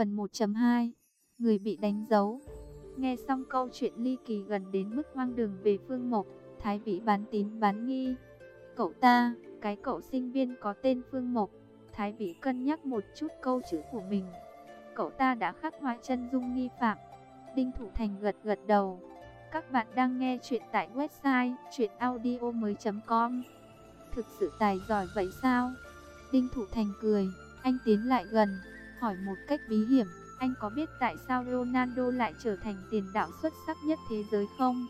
Phần 1.2 Người bị đánh dấu. Nghe xong câu chuyện ly kỳ gần đến mức hoang đường về Phương Mộc, Thái Vĩ bán tín bán nghi. Cậu ta, cái cậu sinh viên có tên Phương Mộc. Thái Vĩ cân nhắc một chút câu chữ của mình. Cậu ta đã khắc họa chân dung nghi phạm. Đinh Thủ Thành gật gật đầu. Các bạn đang nghe chuyện tại website chuyenaudio.com. Thực sự tài giỏi vậy sao? Đinh Thủ Thành cười. Anh tiến lại gần, hỏi một cách bí hiểm. Anh có biết tại sao Ronaldo lại trở thành tiền đạo xuất sắc nhất thế giới không?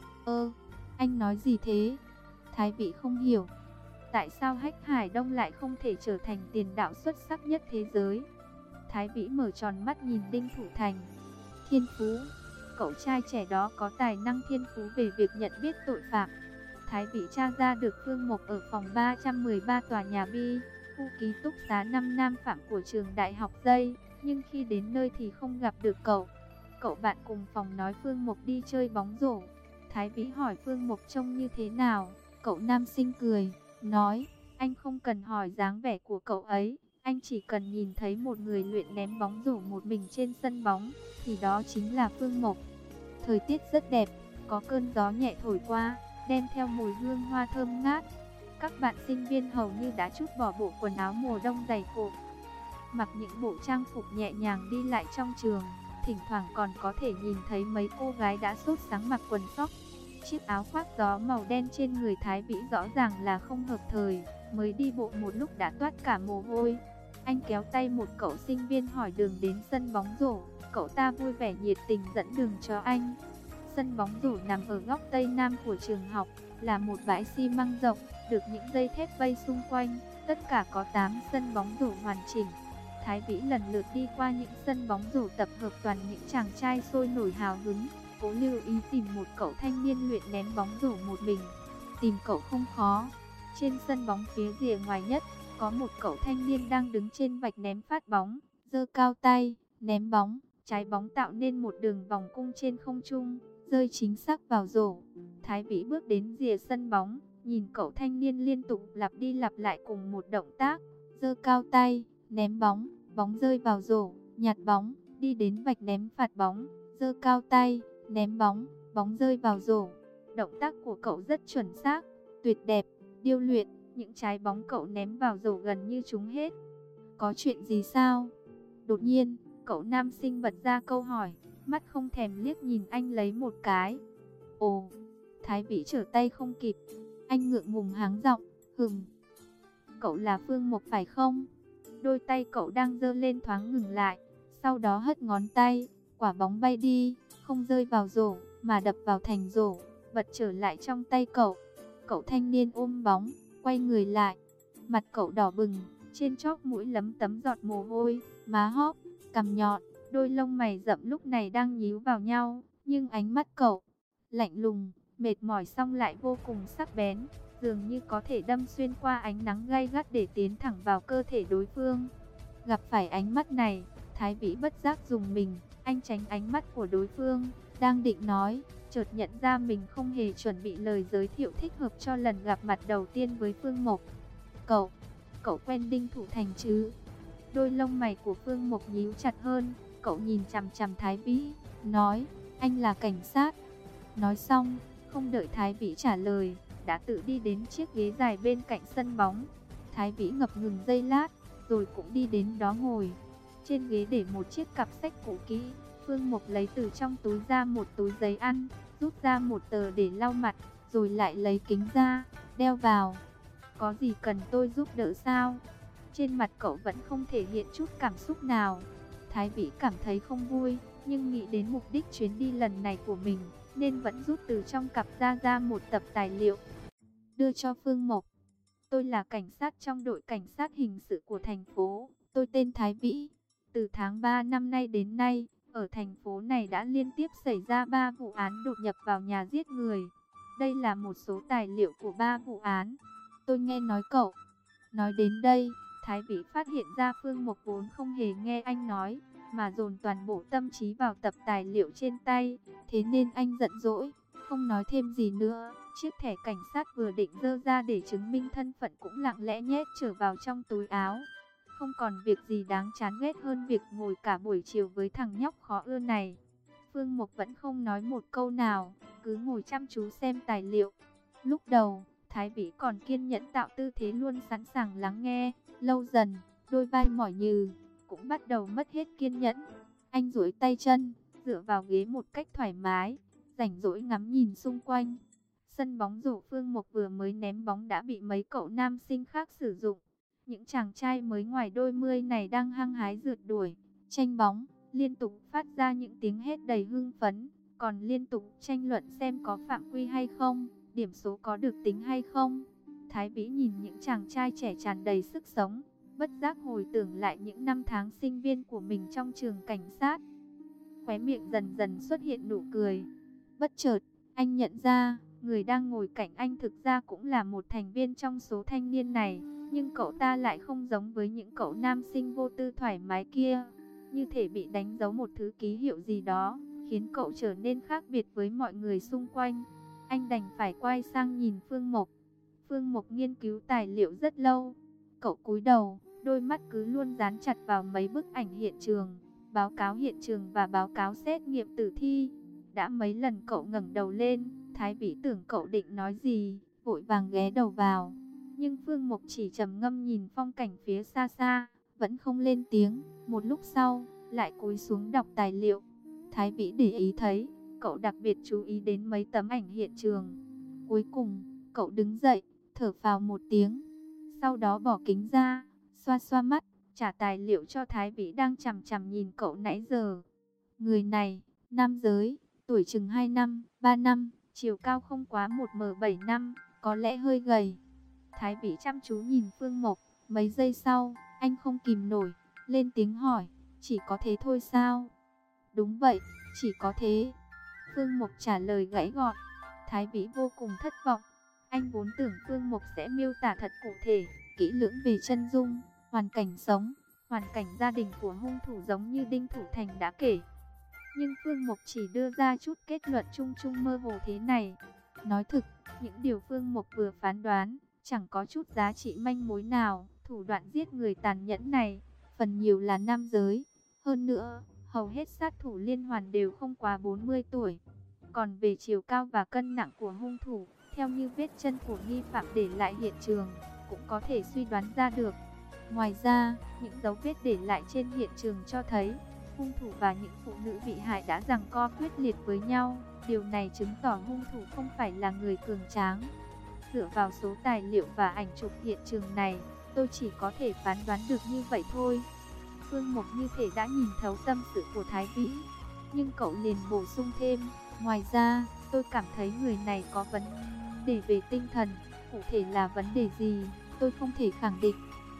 Anh nói gì thế? Thái Vĩ không hiểu. Tại sao Hách Hải Đông lại không thể trở thành tiền đạo xuất sắc nhất thế giới? Thái Vĩ mở tròn mắt nhìn Đinh Thủ Thành. Thiên phú. Cậu trai trẻ đó có tài năng thiên phú về việc nhận biết tội phạm. Thái Vĩ tra ra được Phương Mộc ở phòng 313 tòa nhà B, khu ký túc xá 5 nam phạm của trường đại học Dây. Nhưng khi đến nơi thì không gặp được cậu. Cậu bạn cùng phòng nói Phương Mộc đi chơi bóng rổ. Thái Vĩ hỏi Phương Mộc trông như thế nào. Cậu nam sinh cười, nói, anh không cần hỏi dáng vẻ của cậu ấy. Anh chỉ cần nhìn thấy một người luyện ném bóng rổ một mình trên sân bóng, thì đó chính là Phương Mộc. Thời tiết rất đẹp, có cơn gió nhẹ thổi qua, đem theo mùi hương hoa thơm ngát. Các bạn sinh viên hầu như đã trút bỏ bộ quần áo mùa đông dày cộp, mặc những bộ trang phục nhẹ nhàng đi lại trong trường. Thỉnh thoảng còn có thể nhìn thấy mấy cô gái đã sốt sắng mặc quần sóc. Chiếc áo khoác gió màu đen trên người Thái Vĩ rõ ràng là không hợp thời, mới đi bộ một lúc đã toát cả mồ hôi. Anh kéo tay một cậu sinh viên hỏi đường đến sân bóng rổ. Cậu ta vui vẻ nhiệt tình dẫn đường cho anh. Sân bóng rổ nằm ở góc tây nam của trường học, là một bãi xi măng rộng, được những dây thép vây xung quanh. Tất cả có 8 sân bóng rổ hoàn chỉnh. Thái Vĩ lần lượt đi qua những sân bóng rổ tập hợp toàn những chàng trai sôi nổi hào hứng, cố lưu ý tìm một cậu thanh niên luyện ném bóng rổ một mình. Tìm cậu không khó. Trên sân bóng phía rìa ngoài nhất, có một cậu thanh niên đang đứng trên vạch ném phát bóng, giơ cao tay, ném bóng, trái bóng tạo nên một đường vòng cung trên không trung, rơi chính xác vào rổ. Thái Vĩ bước đến rìa sân bóng, nhìn cậu thanh niên liên tục lặp đi lặp lại cùng một động tác, giơ cao tay, ném bóng, bóng rơi vào rổ, nhặt bóng, đi đến vạch ném phạt bóng, giơ cao tay, ném bóng, bóng rơi vào rổ. Động tác của cậu rất chuẩn xác, tuyệt đẹp, điêu luyện, những trái bóng cậu ném vào rổ gần như trúng hết. Có chuyện gì sao? Đột nhiên, cậu nam sinh bật ra câu hỏi, mắt không thèm liếc nhìn anh lấy một cái. Ồ, Thái Vĩ trở tay không kịp. Anh ngượng ngùng háng giọng, cậu là Phương Mộc phải không? Đôi tay cậu đang giơ lên thoáng ngừng lại, sau đó hất ngón tay, quả bóng bay đi, không rơi vào rổ, mà đập vào thành rổ, bật trở lại trong tay cậu. Cậu thanh niên ôm bóng, quay người lại, mặt cậu đỏ bừng, trên chóp mũi lấm tấm giọt mồ hôi, má hóp, cằm nhọn, đôi lông mày rậm lúc này đang nhíu vào nhau, nhưng ánh mắt cậu lạnh lùng, mệt mỏi xong lại vô cùng sắc bén, dường như có thể đâm xuyên qua ánh nắng gay gắt để tiến thẳng vào cơ thể đối phương. Gặp phải ánh mắt này, Thái Vĩ bất giác dùng mình, anh tránh ánh mắt của đối phương, đang định nói, chợt nhận ra mình không hề chuẩn bị lời giới thiệu thích hợp cho lần gặp mặt đầu tiên với Phương Mộc. Cậu quen Đinh Thủ Thành chứ? Đôi lông mày của Phương Mộc nhíu chặt hơn, cậu nhìn chằm chằm Thái Vĩ, nói, anh là cảnh sát. Nói xong, không đợi Thái Vĩ trả lời, đã tự đi đến chiếc ghế dài bên cạnh sân bóng. Thái Vĩ ngập ngừng giây lát, rồi cũng đi đến đó ngồi. Trên ghế để một chiếc cặp sách cũ kỹ. Phương Mộc lấy từ trong túi ra một túi giấy ăn, rút ra một tờ để lau mặt, rồi lại lấy kính ra, đeo vào. Có gì cần tôi giúp đỡ sao? Trên mặt cậu vẫn không thể hiện chút cảm xúc nào. Thái Vĩ cảm thấy không vui, nhưng nghĩ đến mục đích chuyến đi lần này của mình, nên vẫn rút từ trong cặp ra một tập tài liệu, đưa cho Phương Mộc. Tôi là cảnh sát trong đội cảnh sát hình sự của thành phố. Tôi tên Thái Vĩ. Từ tháng 3 năm nay đến nay, ở thành phố này đã liên tiếp xảy ra 3 vụ án đột nhập vào nhà giết người. Đây là một số tài liệu của 3 vụ án. Tôi nghe nói cậu. Nói đến đây, Thái Vĩ phát hiện ra Phương Mộc vốn không hề nghe anh nói, mà dồn toàn bộ tâm trí vào tập tài liệu trên tay. Thế nên anh giận dỗi, không nói thêm gì nữa. Chiếc thẻ cảnh sát vừa định giơ ra để chứng minh thân phận cũng lặng lẽ nhét trở vào trong túi áo. không còn việc gì đáng chán ghét hơn việc ngồi cả buổi chiều với thằng nhóc khó ưa này. Phương Mộc vẫn không nói một câu nào, cứ ngồi chăm chú xem tài liệu. Lúc đầu, Thái Vĩ còn kiên nhẫn tạo tư thế luôn sẵn sàng lắng nghe, lâu dần, đôi vai mỏi nhừ, cũng bắt đầu mất hết kiên nhẫn. Anh duỗi tay chân, dựa vào ghế một cách thoải mái, rảnh rỗi ngắm nhìn xung quanh. Sân bóng rổ Phương Mộc vừa mới ném bóng đã bị mấy cậu nam sinh khác sử dụng. Những chàng trai mới ngoài đôi mươi này đang hăng hái rượt đuổi, tranh bóng, liên tục phát ra những tiếng hét đầy hưng phấn, còn liên tục tranh luận xem có phạm quy hay không, điểm số có được tính hay không. Thái Vĩ nhìn những chàng trai trẻ tràn đầy sức sống, bất giác hồi tưởng lại những năm tháng sinh viên của mình trong trường cảnh sát. Khóe miệng dần dần xuất hiện nụ cười. Bất chợt, anh nhận ra, người đang ngồi cạnh anh thực ra cũng là một thành viên trong số thanh niên này, nhưng cậu ta lại không giống với những cậu nam sinh vô tư thoải mái kia, như thể bị đánh dấu một thứ ký hiệu gì đó, khiến cậu trở nên khác biệt với mọi người xung quanh. Anh đành phải quay sang nhìn Phương Mộc. Phương Mộc nghiên cứu tài liệu rất lâu. Cậu cúi đầu, đôi mắt cứ luôn dán chặt vào mấy bức ảnh hiện trường, báo cáo hiện trường và báo cáo xét nghiệm tử thi. Đã mấy lần cậu ngẩng đầu lên, Thái Vĩ tưởng cậu định nói gì, vội vàng ghé đầu vào. Nhưng Phương Mộc chỉ trầm ngâm nhìn phong cảnh phía xa xa, vẫn không lên tiếng. Một lúc sau, lại cúi xuống đọc tài liệu. Thái Vĩ để ý thấy, cậu đặc biệt chú ý đến mấy tấm ảnh hiện trường. Cuối cùng, cậu đứng dậy, thở phào một tiếng. Sau đó bỏ kính ra, xoa xoa mắt, trả tài liệu cho Thái Vĩ đang chằm chằm nhìn cậu nãy giờ. Người này, nam giới, tuổi chừng 2 năm, 3 năm, chiều cao không quá 1m75, có lẽ hơi gầy. Thái Vĩ chăm chú nhìn Phương Mộc, mấy giây sau, anh không kìm nổi, lên tiếng hỏi, chỉ có thế thôi sao? Đúng vậy, chỉ có thế. Phương Mộc trả lời gãy gọn. Thái Vĩ vô cùng thất vọng. Anh vốn tưởng Phương Mộc sẽ miêu tả thật cụ thể, kỹ lưỡng về chân dung, hoàn cảnh sống, hoàn cảnh gia đình của hung thủ giống như Đinh Thủ Thành đã kể. Nhưng Phương Mộc chỉ đưa ra chút kết luận chung chung mơ hồ thế này. Nói thực, những điều Phương Mộc vừa phán đoán, chẳng có chút giá trị manh mối nào. Thủ đoạn giết người tàn nhẫn này, phần nhiều là nam giới. Hơn nữa, hầu hết sát thủ liên hoàn đều không quá 40 tuổi. Còn về chiều cao và cân nặng của hung thủ, theo như vết chân của nghi phạm để lại hiện trường, cũng có thể suy đoán ra được. Ngoài ra, những dấu vết để lại trên hiện trường cho thấy, hung thủ và những phụ nữ bị hại đã giằng co quyết liệt với nhau. Điều này chứng tỏ hung thủ không phải là người cường tráng. Dựa vào số tài liệu và ảnh chụp hiện trường này, tôi chỉ có thể phán đoán được như vậy thôi. Phương Mộc như thể đã nhìn thấu tâm sự của Thái Vĩ, nhưng cậu liền bổ sung thêm, ngoài ra, tôi cảm thấy người này có vấn đề về tinh thần, cụ thể là vấn đề gì, tôi không thể khẳng định.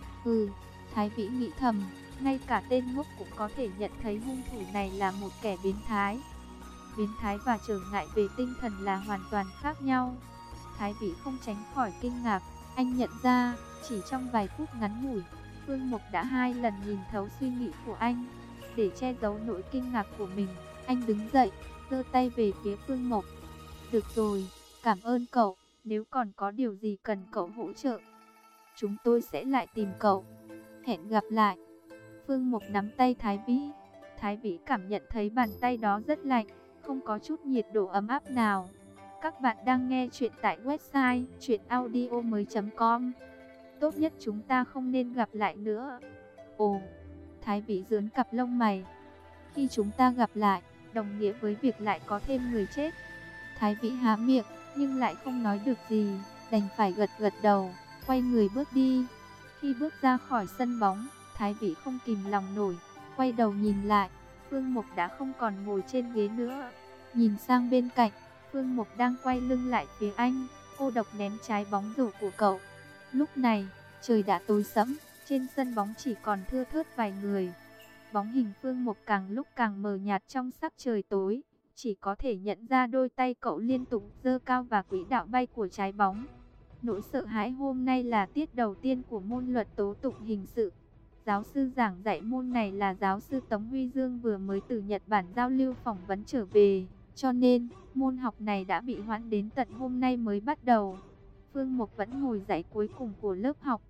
Thái Vĩ nghĩ thầm, ngay cả tên ngốc cũng có thể nhận thấy hung thủ này là một kẻ biến thái. Biến thái và trở ngại về tinh thần là hoàn toàn khác nhau. Thái Vĩ không tránh khỏi kinh ngạc, anh nhận ra, chỉ trong vài phút ngắn ngủi, Phương Mộc đã 2 lần nhìn thấu suy nghĩ của anh. Để che giấu nỗi kinh ngạc của mình, anh đứng dậy, giơ tay về phía Phương Mộc. Được rồi, cảm ơn cậu, nếu còn có điều gì cần cậu hỗ trợ, chúng tôi sẽ lại tìm cậu. Hẹn gặp lại. Phương Mộc nắm tay Thái Vĩ. Thái Vĩ cảm nhận thấy bàn tay đó rất lạnh, không có chút nhiệt độ ấm áp nào. Các bạn đang nghe chuyện tại website chuyenaudio.com. Tốt nhất chúng ta không nên gặp lại nữa. Ồ, Thái Vĩ giương cặp lông mày. Khi chúng ta gặp lại, đồng nghĩa với việc lại có thêm người chết. Thái Vĩ há miệng, nhưng lại không nói được gì, đành phải gật gật đầu, quay người bước đi. Khi bước ra khỏi sân bóng, Thái Vĩ không kìm lòng nổi, quay đầu nhìn lại, Phương Mộc đã không còn ngồi trên ghế nữa. Nhìn sang bên cạnh, Phương Mộc đang quay lưng lại phía anh, cô độc ném trái bóng rổ của cậu. Lúc này, trời đã tối sẫm, trên sân bóng chỉ còn thưa thớt vài người. Bóng hình Phương Mộc càng lúc càng mờ nhạt trong sắc trời tối, chỉ có thể nhận ra đôi tay cậu liên tục giơ cao và quỹ đạo bay của trái bóng. Nỗi sợ hãi hôm nay là tiết đầu tiên của môn luật tố tụng hình sự. Giáo sư giảng dạy môn này là giáo sư Tống Huy Dương vừa mới từ Nhật Bản giao lưu phỏng vấn trở về, cho nên môn học này đã bị hoãn đến tận hôm nay mới bắt đầu. Phương Mộc vẫn ngồi dãy cuối cùng của lớp học.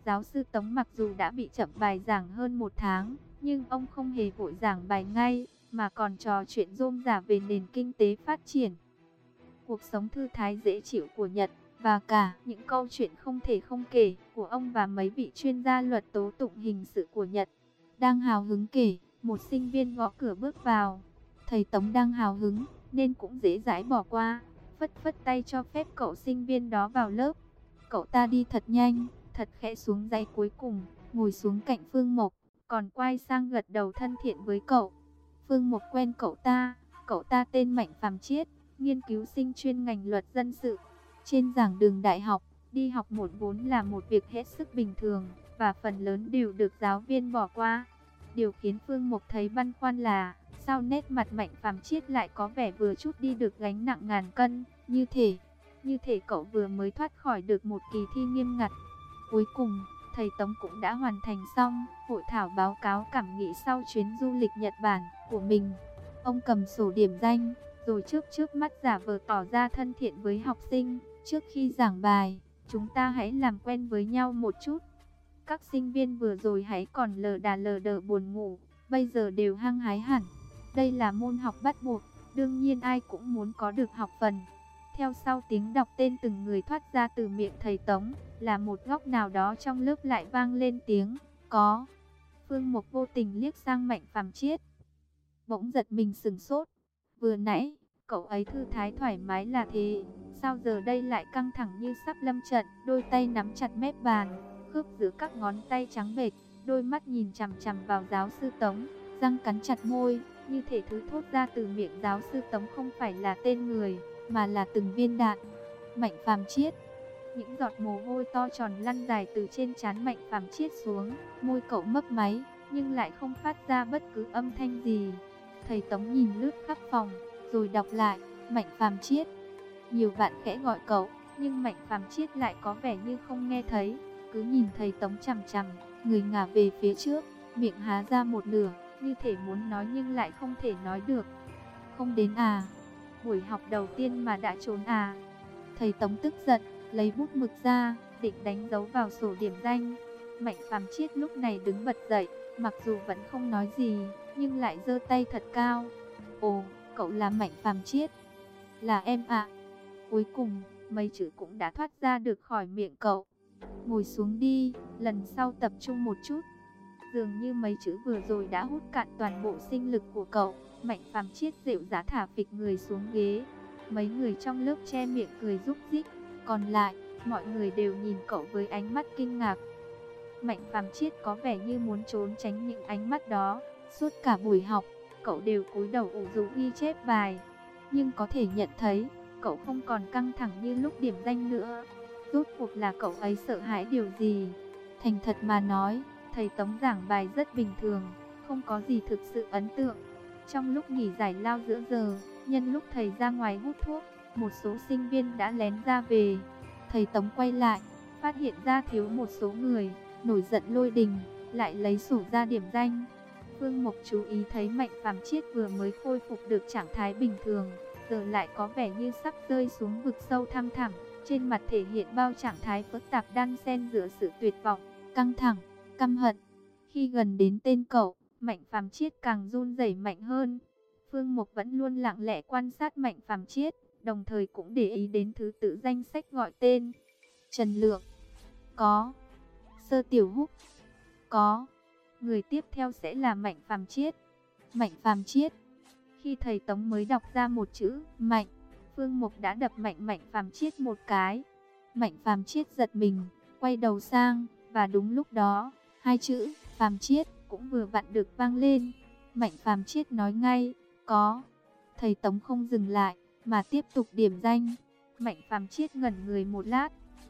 Giáo sư Tống mặc dù đã bị chậm bài giảng hơn 1 tháng, nhưng ông không hề vội giảng bài ngay, mà còn trò chuyện rôm rả về nền kinh tế phát triển, cuộc sống thư thái dễ chịu của Nhật, và cả những câu chuyện không thể không kể của ông và mấy vị chuyên gia luật tố tụng hình sự của Nhật. Đang hào hứng kể, một sinh viên gõ cửa bước vào. Thầy Tống đang hào hứng, nên cũng dễ dãi bỏ qua, phất phất tay cho phép cậu sinh viên đó vào lớp. Cậu ta đi thật nhanh, thật khẽ xuống giày cuối cùng, ngồi xuống cạnh Phương Mộc, còn quay sang gật đầu thân thiện với cậu. Phương Mộc quen cậu ta tên Mạnh Phàm Chiết, nghiên cứu sinh chuyên ngành luật dân sự. Trên giảng đường đại học, đi học một vốn là một việc hết sức bình thường, và phần lớn đều được giáo viên bỏ qua. Điều khiến Phương Mộc thấy băn khoăn là, sao nét mặt Mạnh Phàm Chiết lại có vẻ vừa chút đi được gánh nặng ngàn cân, như thể cậu vừa mới thoát khỏi được một kỳ thi nghiêm ngặt. Cuối cùng, thầy Tống cũng đã hoàn thành xong hội thảo báo cáo cảm nghĩ sau chuyến du lịch Nhật Bản của mình. Ông cầm sổ điểm danh, rồi chớp mắt giả vờ tỏ ra thân thiện với học sinh. Trước khi giảng bài, chúng ta hãy làm quen với nhau một chút. Các sinh viên vừa rồi hãy còn lờ đờ buồn ngủ, bây giờ đều hăng hái hẳn. Đây là môn học bắt buộc, đương nhiên ai cũng muốn có được học phần. Theo sau tiếng đọc tên từng người thoát ra từ miệng thầy Tống, là một góc nào đó trong lớp lại vang lên tiếng có. Phương Mộc vô tình liếc sang Mạnh Phàm Chiết, bỗng giật mình sửng sốt. Vừa nãy, cậu ấy thư thái thoải mái là thế, sao giờ đây lại căng thẳng như sắp lâm trận, đôi tay nắm chặt mép bàn, khớp giữa các ngón tay trắng bệch, đôi mắt nhìn chằm chằm vào giáo sư Tống, răng cắn chặt môi, như thể thứ thốt ra từ miệng giáo sư Tống không phải là tên người, mà là từng viên đạn. Mạnh Phàm Chiết. Những giọt mồ hôi to tròn lăn dài từ trên trán Mạnh Phàm Chiết xuống, môi cậu mấp máy, nhưng lại không phát ra bất cứ âm thanh gì. Thầy Tống nhìn lướt khắp phòng, rồi đọc lại, Mạnh Phàm Chiết. Nhiều bạn khẽ gọi cậu, nhưng Mạnh Phàm Chiết lại có vẻ như không nghe thấy, cứ nhìn thầy Tống chằm chằm, người ngả về phía trước, miệng há ra một nửa, như thể muốn nói nhưng lại không thể nói được. Không đến à? Buổi học đầu tiên mà đã trốn à? Thầy Tống tức giận, lấy bút mực ra, định đánh dấu vào sổ điểm danh. Mạnh Phàm Chiết lúc này đứng bật dậy, mặc dù vẫn không nói gì, nhưng lại giơ tay thật cao. Ồ, cậu là Mạnh Phàm Chiết. Là em ạ. Cuối cùng, mấy chữ cũng đã thoát ra được khỏi miệng cậu. Ngồi xuống đi, lần sau tập trung một chút. Dường như mấy chữ vừa rồi đã hút cạn toàn bộ sinh lực của cậu. Mạnh Phàm Chiết dịu dã thả phịch người xuống ghế. Mấy người trong lớp che miệng cười rúc rích, còn lại, mọi người đều nhìn cậu với ánh mắt kinh ngạc. Mạnh Phàm Chiết có vẻ như muốn trốn tránh những ánh mắt đó. Suốt cả buổi học, cậu đều cúi đầu ủ rũ ghi chép bài. Nhưng có thể nhận thấy, cậu không còn căng thẳng như lúc điểm danh nữa. Rốt cuộc là cậu ấy sợ hãi điều gì? Thành thật mà nói, thầy Tống giảng bài rất bình thường, không có gì thực sự ấn tượng. Trong lúc nghỉ giải lao giữa giờ, nhân lúc thầy ra ngoài hút thuốc, một số sinh viên đã lén ra về. Thầy Tống quay lại, phát hiện ra thiếu một số người, nổi giận lôi đình, lại lấy sổ ra điểm danh. Phương Mộc chú ý thấy Mạnh Phàm Chiết vừa mới khôi phục được trạng thái bình thường, giờ lại có vẻ như sắp rơi xuống vực sâu thăm thẳm, trên mặt thể hiện bao trạng thái phức tạp đan xen giữa sự tuyệt vọng, căng thẳng, căm hận. Khi gần đến tên cậu, Mạnh Phàm Chiết càng run rẩy mạnh hơn. Phương Mộc vẫn luôn lặng lẽ quan sát Mạnh Phàm Chiết, đồng thời cũng để ý đến thứ tự danh sách gọi tên. Trần Lượng, có. Sơ Tiểu Húc, có. Người tiếp theo sẽ là Mạnh Phàm Chiết. Mạnh Phàm Chiết. Khi thầy Tống mới đọc ra một chữ Mạnh, Phương Mộc đã đập Mạnh Phàm Chiết một cái. Mạnh Phàm Chiết giật mình, quay đầu sang, và đúng lúc đó, hai chữ Phàm Chiết cũng vừa vặn được vang lên. Mạnh Phàm Chiết nói ngay, có. Thầy Tống không dừng lại, mà tiếp tục điểm danh. Mạnh Phàm Chiết ngẩn người một lát,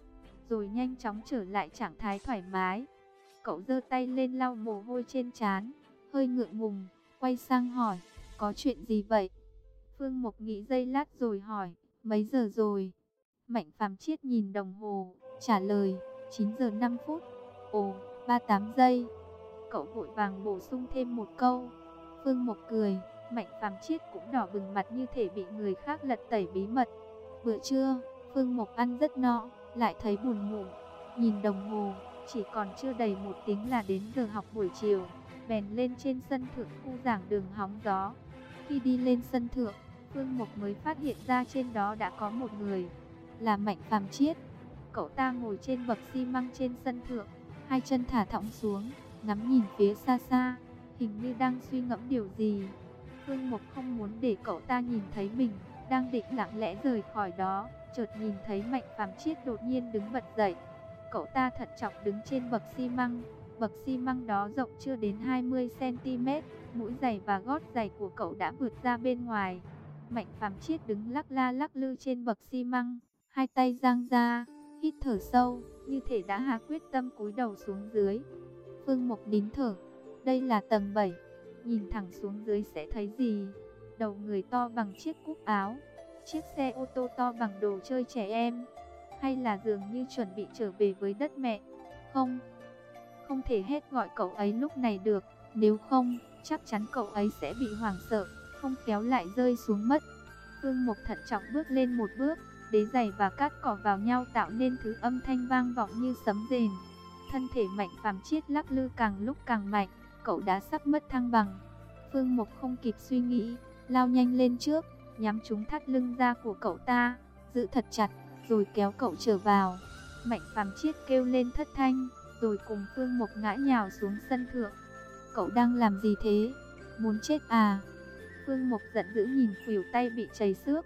rồi nhanh chóng trở lại trạng thái thoải mái. Cậu giơ tay lên lau mồ hôi trên trán, hơi ngượng ngùng, quay sang hỏi, có chuyện gì vậy? Phương Mộc nghĩ giây lát rồi hỏi, mấy giờ rồi? Mạnh Phàm Chiết nhìn đồng hồ, trả lời, 9 giờ 5 phút. Ồ, 38 giây. Cậu vội vàng bổ sung thêm một câu. Phương Mộc cười, Mạnh Phàm Chiết cũng đỏ bừng mặt như thể bị người khác lật tẩy bí mật. Bữa trưa, Phương Mộc ăn rất no, lại thấy buồn ngủ. Nhìn đồng hồ, Chỉ còn chưa đầy 1 tiếng là đến giờ học buổi chiều, bèn lên trên sân thượng khu giảng đường hóng gió. Khi đi lên sân thượng, Phương Mộc mới phát hiện ra trên đó đã có một người, là Mạnh Phàm Chiết. Cậu ta ngồi trên bậc xi măng trên sân thượng, hai chân thả thõng xuống, ngắm nhìn phía xa xa, hình như đang suy ngẫm điều gì. Phương Mộc không muốn để cậu ta nhìn thấy mình, đang định lặng lẽ rời khỏi đó, chợt nhìn thấy Mạnh Phàm Chiết đột nhiên đứng bật dậy. Cậu ta thận trọng đứng trên bậc xi măng đó rộng chưa đến 20 cm, mũi giày và gót giày của cậu đã vượt ra bên ngoài. Mạnh Phàm Chiết đứng lắc la lắc lư trên bậc xi măng, hai tay dang ra, hít thở sâu, như thể đã hạ quyết tâm cúi đầu xuống dưới. Phương Mộc nín thở, đây là tầng 7, nhìn thẳng xuống dưới sẽ thấy gì? Đầu người to bằng chiếc cúc áo, chiếc xe ô tô to bằng đồ chơi trẻ em, hay là dường như chuẩn bị trở về với đất mẹ? Không, không thể hết gọi cậu ấy lúc này được, nếu không, chắc chắn cậu ấy sẽ bị hoảng sợ, không khéo lại rơi xuống mất. Phương Mộc thận trọng bước lên một bước, đế giày và cát cỏ vào nhau tạo nên thứ âm thanh vang vọng như sấm rền. Thân thể Mạnh Phàm Chiết lắc lư càng lúc càng mạnh, cậu đã sắp mất thăng bằng. Phương Mộc không kịp suy nghĩ, lao nhanh lên trước, nhắm trúng thắt lưng da của cậu ta, giữ thật chặt, rồi kéo cậu trở vào. Mạnh Phàm Chiết kêu lên thất thanh, rồi cùng Phương Mộc ngã nhào xuống sân thượng. Cậu đang làm gì thế? Muốn chết à? Phương Mộc giận dữ nhìn khuỷu tay bị chảy xước.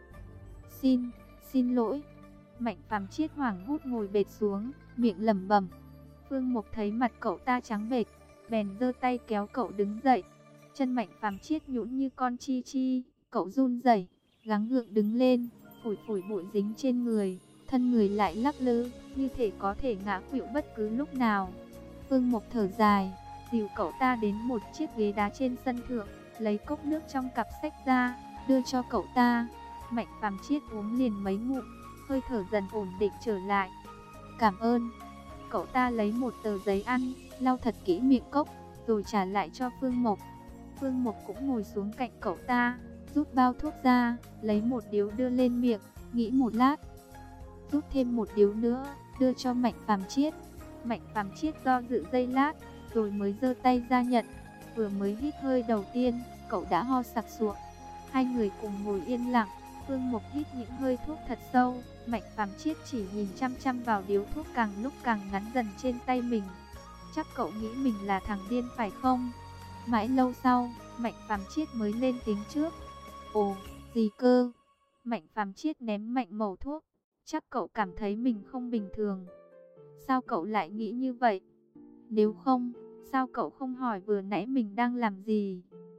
Xin lỗi. Mạnh Phàm Chiết hoảng hốt ngồi bệt xuống, miệng lẩm bẩm. Phương Mộc thấy mặt cậu ta trắng bệch, bèn giơ tay kéo cậu đứng dậy. Chân Mạnh Phàm Chiết nhũn như con chi chi, cậu run rẩy, gắng gượng đứng lên, phủi phủi bụi dính trên người, thân người lại lắc lư, như thể có thể ngã khuỵu bất cứ lúc nào. Phương Mộc thở dài, dìu cậu ta đến một chiếc ghế đá trên sân thượng, lấy cốc nước trong cặp sách ra, đưa cho cậu ta. Mạnh Phàm Chiết uống liền mấy ngụm, hơi thở dần ổn định trở lại. Cảm ơn. Cậu ta lấy một tờ giấy ăn, lau thật kỹ miệng cốc, rồi trả lại cho Phương Mộc. Phương Mộc cũng ngồi xuống cạnh cậu ta, rút bao thuốc ra, lấy một điếu đưa lên miệng, nghĩ một lát, rút thêm một điếu nữa, đưa cho Mạnh Phàm Chiết. Mạnh Phàm Chiết do dự giây lát, rồi mới giơ tay ra nhận. Vừa mới hít hơi đầu tiên, cậu đã ho sặc sụa. Hai người cùng ngồi yên lặng, Phương Mộc hít những hơi thuốc thật sâu, Mạnh Phàm Chiết chỉ nhìn chăm chăm vào điếu thuốc càng lúc càng ngắn dần trên tay mình. Chắc cậu nghĩ mình là thằng điên phải không? Mãi lâu sau, Mạnh Phàm Chiết mới lên tiếng trước. Ồ, gì cơ? Mạnh Phàm Chiết ném mạnh mẩu thuốc. Chắc cậu cảm thấy mình không bình thường. Sao cậu lại nghĩ như vậy? Nếu không, sao cậu không hỏi vừa nãy mình đang làm gì?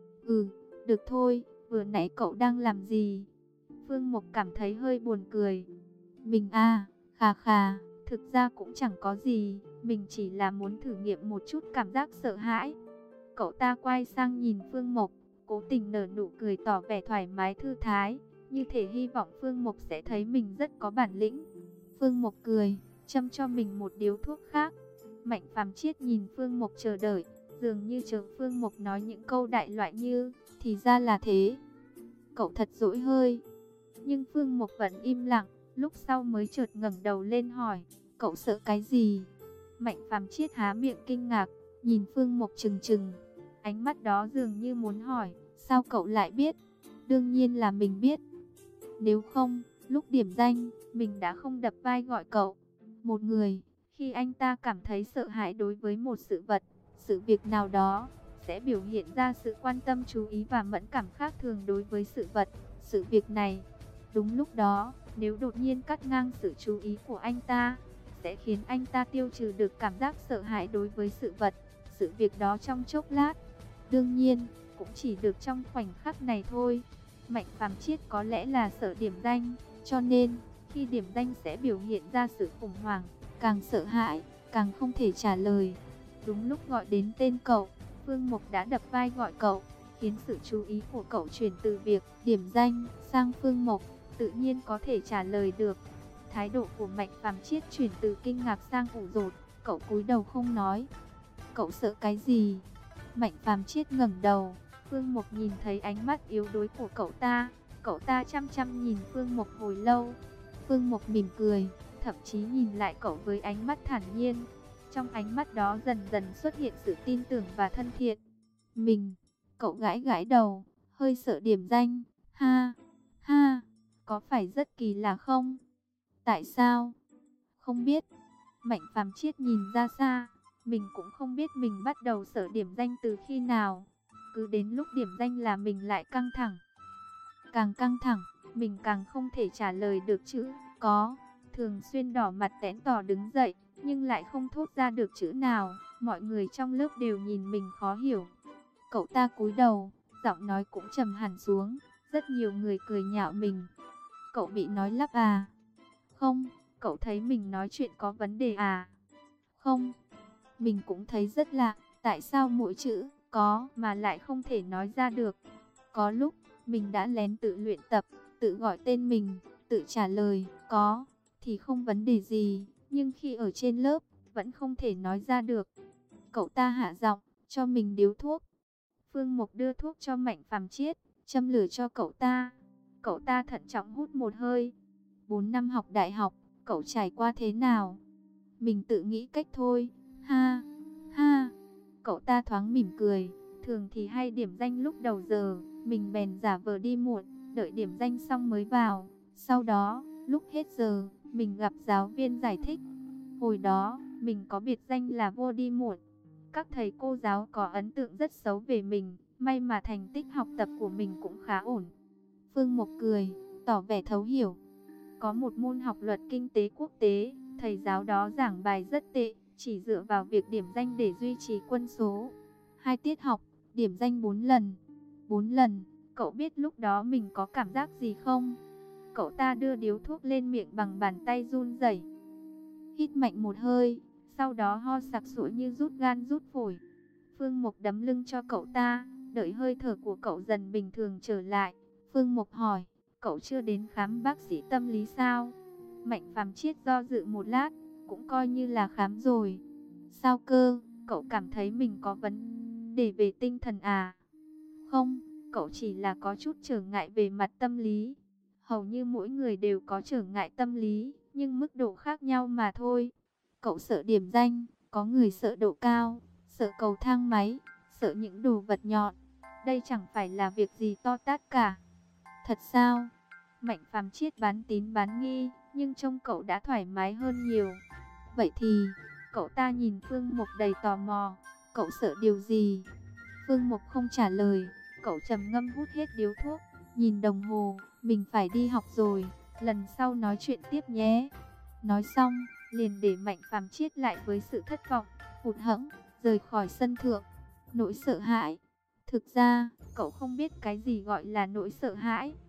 Được thôi, vừa nãy cậu đang làm gì? Phương Mộc cảm thấy hơi buồn cười. Mình khà, thực ra cũng chẳng có gì, mình chỉ là muốn thử nghiệm một chút cảm giác sợ hãi. Cậu ta quay sang nhìn Phương Mộc, cố tình nở nụ cười tỏ vẻ thoải mái thư thái, như thể hy vọng Phương Mộc sẽ thấy mình rất có bản lĩnh. Phương Mộc cười, châm cho mình một điếu thuốc khác. Mạnh Phàm Chiết nhìn Phương Mộc chờ đợi, dường như chờ Phương Mộc nói những câu đại loại như, thì ra là thế. Cậu thật dỗi hơi. Nhưng Phương Mộc vẫn im lặng, lúc sau mới chợt ngẩng đầu lên hỏi, cậu sợ cái gì? Mạnh Phàm Chiết há miệng kinh ngạc, nhìn Phương Mộc trừng trừng. Ánh mắt đó dường như muốn hỏi, sao cậu lại biết? Đương nhiên là mình biết. Nếu không, lúc điểm danh, mình đã không đập vai gọi cậu. Một người, khi anh ta cảm thấy sợ hãi đối với một sự vật, sự việc nào đó, sẽ biểu hiện ra sự quan tâm chú ý và mẫn cảm khác thường đối với sự vật, sự việc này. Đúng lúc đó, nếu đột nhiên cắt ngang sự chú ý của anh ta, sẽ khiến anh ta tiêu trừ được cảm giác sợ hãi đối với sự vật, sự việc đó trong chốc lát. Đương nhiên, cũng chỉ được trong khoảnh khắc này thôi. Mạnh Phàm Chiết có lẽ là sợ điểm danh, cho nên, khi điểm danh sẽ biểu hiện ra sự khủng hoảng, càng sợ hãi, càng không thể trả lời. Đúng lúc gọi đến tên cậu, Phương Mộc đã đập vai gọi cậu, khiến sự chú ý của cậu chuyển từ việc điểm danh sang Phương Mộc, tự nhiên có thể trả lời được. Thái độ của Mạnh Phàm Chiết chuyển từ kinh ngạc sang ủ rột, cậu cúi đầu không nói. Cậu sợ cái gì? Mạnh Phàm Chiết ngẩng đầu, Phương Mộc nhìn thấy ánh mắt yếu đuối của cậu ta chăm chăm nhìn Phương Mộc hồi lâu. Phương Mộc mỉm cười, thậm chí nhìn lại cậu với ánh mắt thản nhiên. trong ánh mắt đó dần dần xuất hiện sự tin tưởng và thân thiện. Cậu gãi gãi đầu, hơi sợ điểm danh. Ha, ha, có phải rất kỳ lạ không? Tại sao? Không biết. Mạnh Phàm Chiết nhìn ra xa, mình cũng không biết mình bắt đầu sợ điểm danh từ khi nào. Cứ đến lúc điểm danh là mình lại căng thẳng. Càng căng thẳng, mình càng không thể trả lời được chữ có. Thường xuyên đỏ mặt tẽn tỏ đứng dậy, nhưng lại không thốt ra được chữ nào. Mọi người trong lớp đều nhìn mình khó hiểu. Cậu ta cúi đầu, giọng nói cũng trầm hẳn xuống. Rất nhiều người cười nhạo mình. Cậu bị nói lắp à? Không. Cậu thấy mình nói chuyện có vấn đề à? Không. Mình cũng thấy rất lạ. Tại sao mỗi chữ có mà lại không thể nói ra được? Có lúc mình đã lén tự luyện tập, tự gọi tên mình, tự trả lời có thì không vấn đề gì, nhưng khi ở trên lớp vẫn không thể nói ra được. Cậu ta hạ giọng, cho mình điếu thuốc. Phương Mục đưa thuốc cho Mạnh Phàm Chiết, châm lửa cho cậu ta. Cậu ta thận trọng hút một hơi. 4 năm học đại học, cậu trải qua thế nào? Mình tự nghĩ cách thôi. Ha, ha. Cậu ta thoáng mỉm cười. Thường thì hay điểm danh lúc đầu giờ, mình bèn giả vờ đi muộn, đợi điểm danh xong mới vào. Sau đó, lúc hết giờ, mình gặp giáo viên giải thích. Hồi đó, mình có biệt danh là vô đi muộn. Các thầy cô giáo có ấn tượng rất xấu về mình, may mà thành tích học tập của mình cũng khá ổn. Phương Mục cười, tỏ vẻ thấu hiểu. Có một môn học luật kinh tế quốc tế, thầy giáo đó giảng bài rất tệ, chỉ dựa vào việc điểm danh để duy trì quân số. 2 tiết học, điểm danh 4 lần. 4 lần, cậu biết lúc đó mình có cảm giác gì không? Cậu ta đưa điếu thuốc lên miệng bằng bàn tay run rẩy. Hít mạnh một hơi, sau đó ho sặc sụa như rút gan rút phổi. Phương Mục đấm lưng cho cậu ta, đợi hơi thở của cậu dần bình thường trở lại. Phương Mục hỏi, cậu chưa đến khám bác sĩ tâm lý sao? Mạnh Phàm Chiết do dự một lát, cũng coi như là khám rồi. Sao cơ, cậu cảm thấy mình có vấn đề về tinh thần à? Không, cậu chỉ là có chút trở ngại về mặt tâm lý. Hầu như mỗi người đều có trở ngại tâm lý, nhưng mức độ khác nhau mà thôi. Cậu sợ điểm danh, có người sợ độ cao, sợ cầu thang máy, sợ những đồ vật nhọn. Đây chẳng phải là việc gì to tát cả. Thật sao? Mạnh Phàm Chiết bán tín bán nghi, nhưng trông cậu đã thoải mái hơn nhiều. Vậy thì, cậu ta nhìn Phương Mục đầy tò mò. Cậu sợ điều gì? Phương Mục không trả lời. Cậu trầm ngâm hút hết điếu thuốc, nhìn đồng hồ, mình phải đi học rồi, lần sau nói chuyện tiếp nhé. Nói xong, liền để Mạnh Phàm Chiết lại với sự thất vọng, hụt hẫng, rời khỏi sân thượng. Nỗi sợ hãi. Thực ra, cậu không biết cái gì gọi là nỗi sợ hãi.